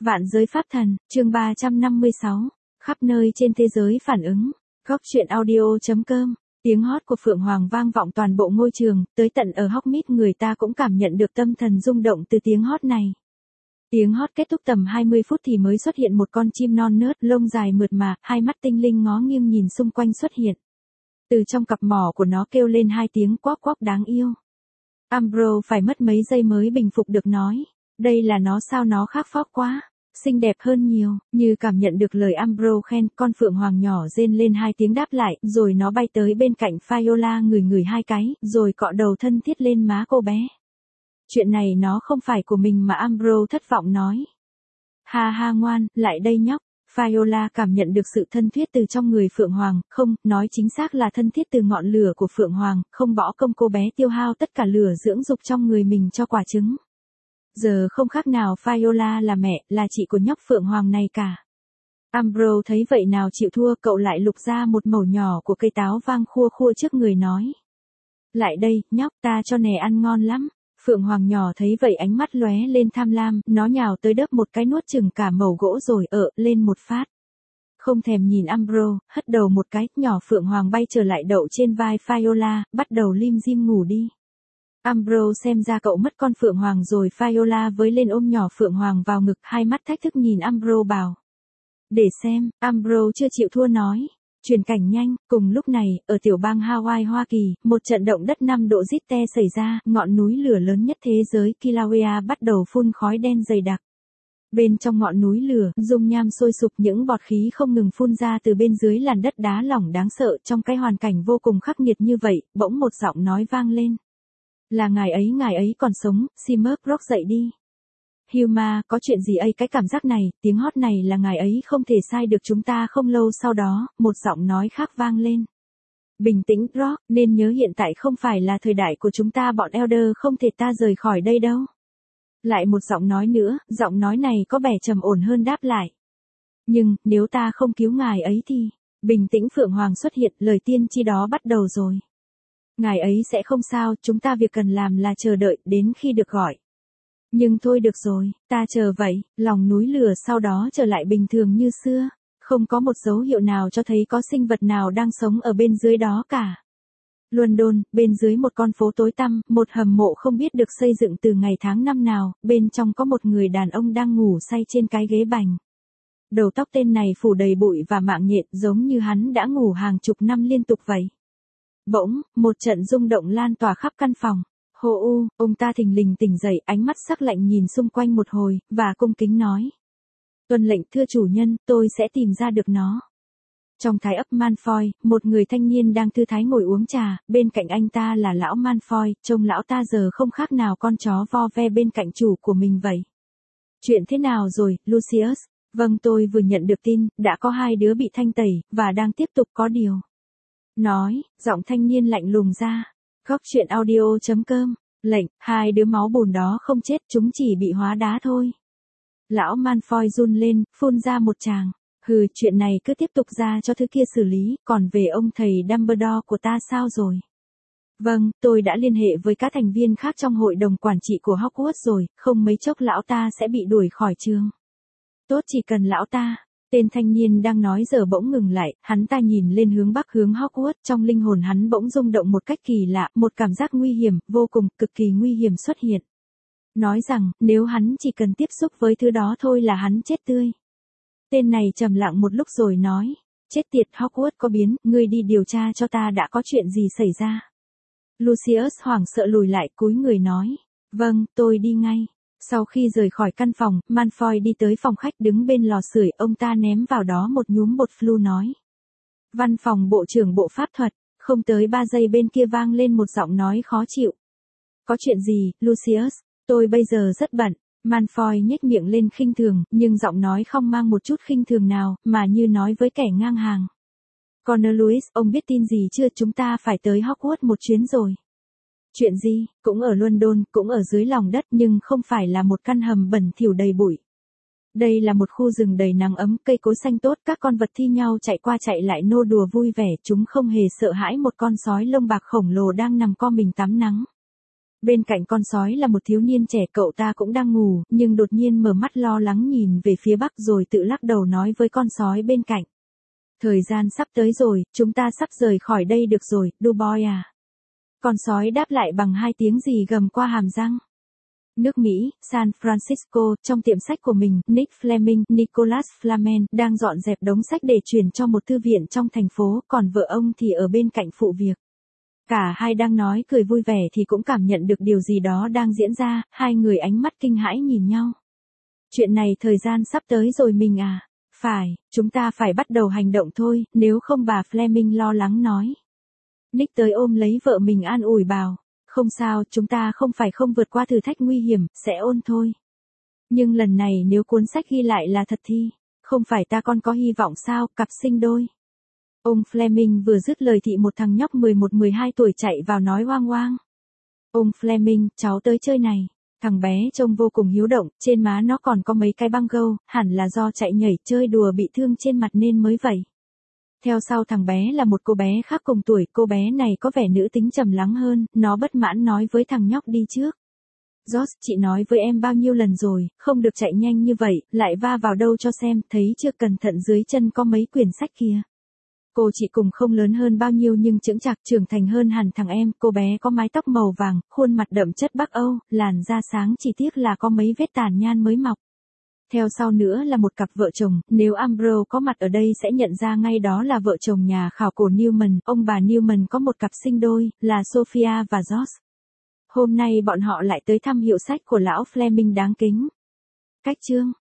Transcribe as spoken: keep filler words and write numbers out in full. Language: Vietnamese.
Vạn giới pháp thần, chương ba trăm năm mươi sáu, khắp nơi trên thế giới phản ứng. Góc truyện audio.com, tiếng hót của Phượng Hoàng vang vọng toàn bộ ngôi trường, tới tận ở Hogsmeade người ta cũng cảm nhận được tâm thần rung động từ tiếng hót này. Tiếng hót kết thúc tầm hai mươi phút thì mới xuất hiện một con chim non nớt, lông dài mượt mà, hai mắt tinh linh ngó nghiêng nhìn xung quanh xuất hiện. Từ trong cặp mỏ của nó kêu lên hai tiếng quắc quắc đáng yêu. Umbro phải mất mấy giây mới bình phục được nói, đây là nó sao nó khác phóc quá, xinh đẹp hơn nhiều, như cảm nhận được lời Umbro khen, con phượng hoàng nhỏ rên lên hai tiếng đáp lại, rồi nó bay tới bên cạnh Viola ngửi ngửi hai cái, rồi cọ đầu thân thiết lên má cô bé. Chuyện này nó không phải của mình mà Umbro thất vọng nói. Ha ha ngoan, lại đây nhóc. Viola cảm nhận được sự thân thiết từ trong người Phượng Hoàng, không, nói chính xác là thân thiết từ ngọn lửa của Phượng Hoàng, không bỏ công cô bé tiêu hao tất cả lửa dưỡng dục trong người mình cho quả trứng. Giờ không khác nào Viola là mẹ, là chị của nhóc Phượng Hoàng này cả. Umbro thấy vậy nào chịu thua, cậu lại lục ra một mẩu nhỏ của cây táo vang khua khua trước người nói. Lại đây, nhóc, ta cho nè ăn ngon lắm. Phượng Hoàng nhỏ thấy vậy ánh mắt lóe lên tham lam, nó nhào tới đớp một cái nuốt chừng cả mẩu gỗ rồi ợ lên một phát. Không thèm nhìn Umbro, hất đầu một cái, nhỏ Phượng Hoàng bay trở lại đậu trên vai Viola, bắt đầu lim dim ngủ đi. Umbro xem ra cậu mất con Phượng Hoàng rồi, Viola với lên ôm nhỏ Phượng Hoàng vào ngực, hai mắt thách thức nhìn Umbro bảo. Để xem, Umbro chưa chịu thua nói. Chuyển cảnh nhanh, cùng lúc này, ở tiểu bang Hawaii Hoa Kỳ, một trận động đất năm độ Richter xảy ra, ngọn núi lửa lớn nhất thế giới Kilauea bắt đầu phun khói đen dày đặc. Bên trong ngọn núi lửa, dung nham sôi sục, những bọt khí không ngừng phun ra từ bên dưới làn đất đá lỏng đáng sợ. Trong cái hoàn cảnh vô cùng khắc nghiệt như vậy, bỗng một giọng nói vang lên. Là ngài ấy, ngài ấy còn sống, Simurgh Rock dậy đi. Huma, có chuyện gì ấy? Cái cảm giác này, tiếng hót này là ngài ấy không thể sai được chúng ta. Không lâu sau đó, một giọng nói khác vang lên. Bình tĩnh, Rock, nên nhớ hiện tại không phải là thời đại của chúng ta, bọn Elder không thể ta rời khỏi đây đâu. Lại một giọng nói nữa, giọng nói này có vẻ trầm ổn hơn đáp lại. Nhưng, nếu ta không cứu ngài ấy thì, bình tĩnh Phượng Hoàng xuất hiện, lời tiên tri đó bắt đầu rồi. Ngài ấy sẽ không sao, chúng ta việc cần làm là chờ đợi, đến khi được gọi. Nhưng thôi được rồi, ta chờ vậy, lòng núi lửa sau đó trở lại bình thường như xưa, không có một dấu hiệu nào cho thấy có sinh vật nào đang sống ở bên dưới đó cả. London, bên dưới một con phố tối tăm, một hầm mộ không biết được xây dựng từ ngày tháng năm nào, bên trong có một người đàn ông đang ngủ say trên cái ghế bành. Đầu tóc tên này phủ đầy bụi và mạng nhện, giống như hắn đã ngủ hàng chục năm liên tục vậy. Bỗng, một trận rung động lan tỏa khắp căn phòng. Hô u, ông ta thình lình tỉnh dậy, ánh mắt sắc lạnh nhìn xung quanh một hồi, và cung kính nói. Tuân lệnh, thưa chủ nhân, tôi sẽ tìm ra được nó. Trong thái ấp Malfoy, một người thanh niên đang thư thái ngồi uống trà, bên cạnh anh ta là lão Malfoy, trông lão ta giờ không khác nào con chó vo ve bên cạnh chủ của mình vậy. Chuyện thế nào rồi, Lucius? Vâng, tôi vừa nhận được tin, đã có hai đứa bị thanh tẩy, và đang tiếp tục có điều. Nói, giọng thanh niên lạnh lùng ra. Góc truyện audio.com, lệnh, hai đứa máu bùn đó không chết, chúng chỉ bị hóa đá thôi. Lão Malfoy run lên, phun ra một tràng. Hừ, chuyện này cứ tiếp tục ra cho thứ kia xử lý, còn về ông thầy Dumbledore của ta sao rồi? Vâng, tôi đã liên hệ với các thành viên khác trong hội đồng quản trị của Hogwarts rồi, không mấy chốc lão ta sẽ bị đuổi khỏi trường. Tốt, chỉ cần lão ta. Tên thanh niên đang nói giờ bỗng ngừng lại, hắn ta nhìn lên hướng bắc, hướng Hogwarts, trong linh hồn hắn bỗng rung động một cách kỳ lạ, một cảm giác nguy hiểm, vô cùng, cực kỳ nguy hiểm xuất hiện. Nói rằng, nếu hắn chỉ cần tiếp xúc với thứ đó thôi là hắn chết tươi. Tên này trầm lặng một lúc rồi nói, chết tiệt, Hogwarts có biến, ngươi đi điều tra cho ta đã có chuyện gì xảy ra. Lucius hoảng sợ lùi lại, cúi người nói, vâng, tôi đi ngay. Sau khi rời khỏi căn phòng, Malfoy đi tới phòng khách đứng bên lò sưởi, ông ta ném vào đó một nhúm bột flu nói. Văn phòng bộ trưởng bộ pháp thuật, không tới ba giây bên kia vang lên một giọng nói khó chịu. Có chuyện gì, Lucius? Tôi bây giờ rất bận. Malfoy nhếch miệng lên khinh thường, nhưng giọng nói không mang một chút khinh thường nào, mà như nói với kẻ ngang hàng. Cornelius, ông biết tin gì chưa? Chúng ta phải tới Hogwarts một chuyến rồi. Chuyện gì? Cũng ở London, cũng ở dưới lòng đất, nhưng không phải là một căn hầm bẩn thỉu đầy bụi. Đây là một khu rừng đầy nắng ấm, cây cối xanh tốt, các con vật thi nhau chạy qua chạy lại nô đùa vui vẻ, chúng không hề sợ hãi một con sói lông bạc khổng lồ đang nằm co mình tắm nắng. Bên cạnh con sói là một thiếu niên trẻ, cậu ta cũng đang ngủ, nhưng đột nhiên mở mắt lo lắng nhìn về phía bắc rồi tự lắc đầu nói với con sói bên cạnh. Thời gian sắp tới rồi, chúng ta sắp rời khỏi đây được rồi, Dubois à. Con sói đáp lại bằng hai tiếng gì gầm qua hàm răng. Nước Mỹ, San Francisco, trong tiệm sách của mình, Nick Fleming, Nicholas Flamel, đang dọn dẹp đống sách để chuyển cho một thư viện trong thành phố, còn vợ ông thì ở bên cạnh phụ việc. Cả hai đang nói cười vui vẻ thì cũng cảm nhận được điều gì đó đang diễn ra, hai người ánh mắt kinh hãi nhìn nhau. Chuyện này thời gian sắp tới rồi mình à? Phải, chúng ta phải bắt đầu hành động thôi, nếu không bà Fleming lo lắng nói. Nick tới ôm lấy vợ mình an ủi bảo. Không sao, chúng ta không phải không vượt qua thử thách nguy hiểm, sẽ ôn thôi. Nhưng lần này nếu cuốn sách ghi lại là thật thì, không phải ta còn có hy vọng sao, cặp sinh đôi. Ông Fleming vừa dứt lời thì một thằng nhóc mười một mười hai tuổi chạy vào nói oang oang. Ông Fleming, cháu tới chơi này. Thằng bé trông vô cùng hiếu động, trên má nó còn có mấy cái băng gâu, hẳn là do chạy nhảy chơi đùa bị thương trên mặt nên mới vậy. Theo sau thằng bé là một cô bé khác cùng tuổi, cô bé này có vẻ nữ tính trầm lắng hơn, nó bất mãn nói với thằng nhóc đi trước. George, chị nói với em bao nhiêu lần rồi, không được chạy nhanh như vậy, lại va vào đâu cho xem, thấy chưa, cẩn thận dưới chân có mấy quyển sách kia. Cô chị cùng không lớn hơn bao nhiêu nhưng chững chạc trưởng thành hơn hẳn thằng em, cô bé có mái tóc màu vàng, khuôn mặt đậm chất Bắc Âu, làn da sáng, chỉ tiếc là có mấy vết tàn nhan mới mọc. Theo sau nữa là một cặp vợ chồng, nếu Ambrose có mặt ở đây sẽ nhận ra ngay đó là vợ chồng nhà khảo cổ Newman, ông bà Newman có một cặp sinh đôi, là Sophia và George. Hôm nay bọn họ lại tới thăm hiệu sách của lão Fleming đáng kính. Cách chương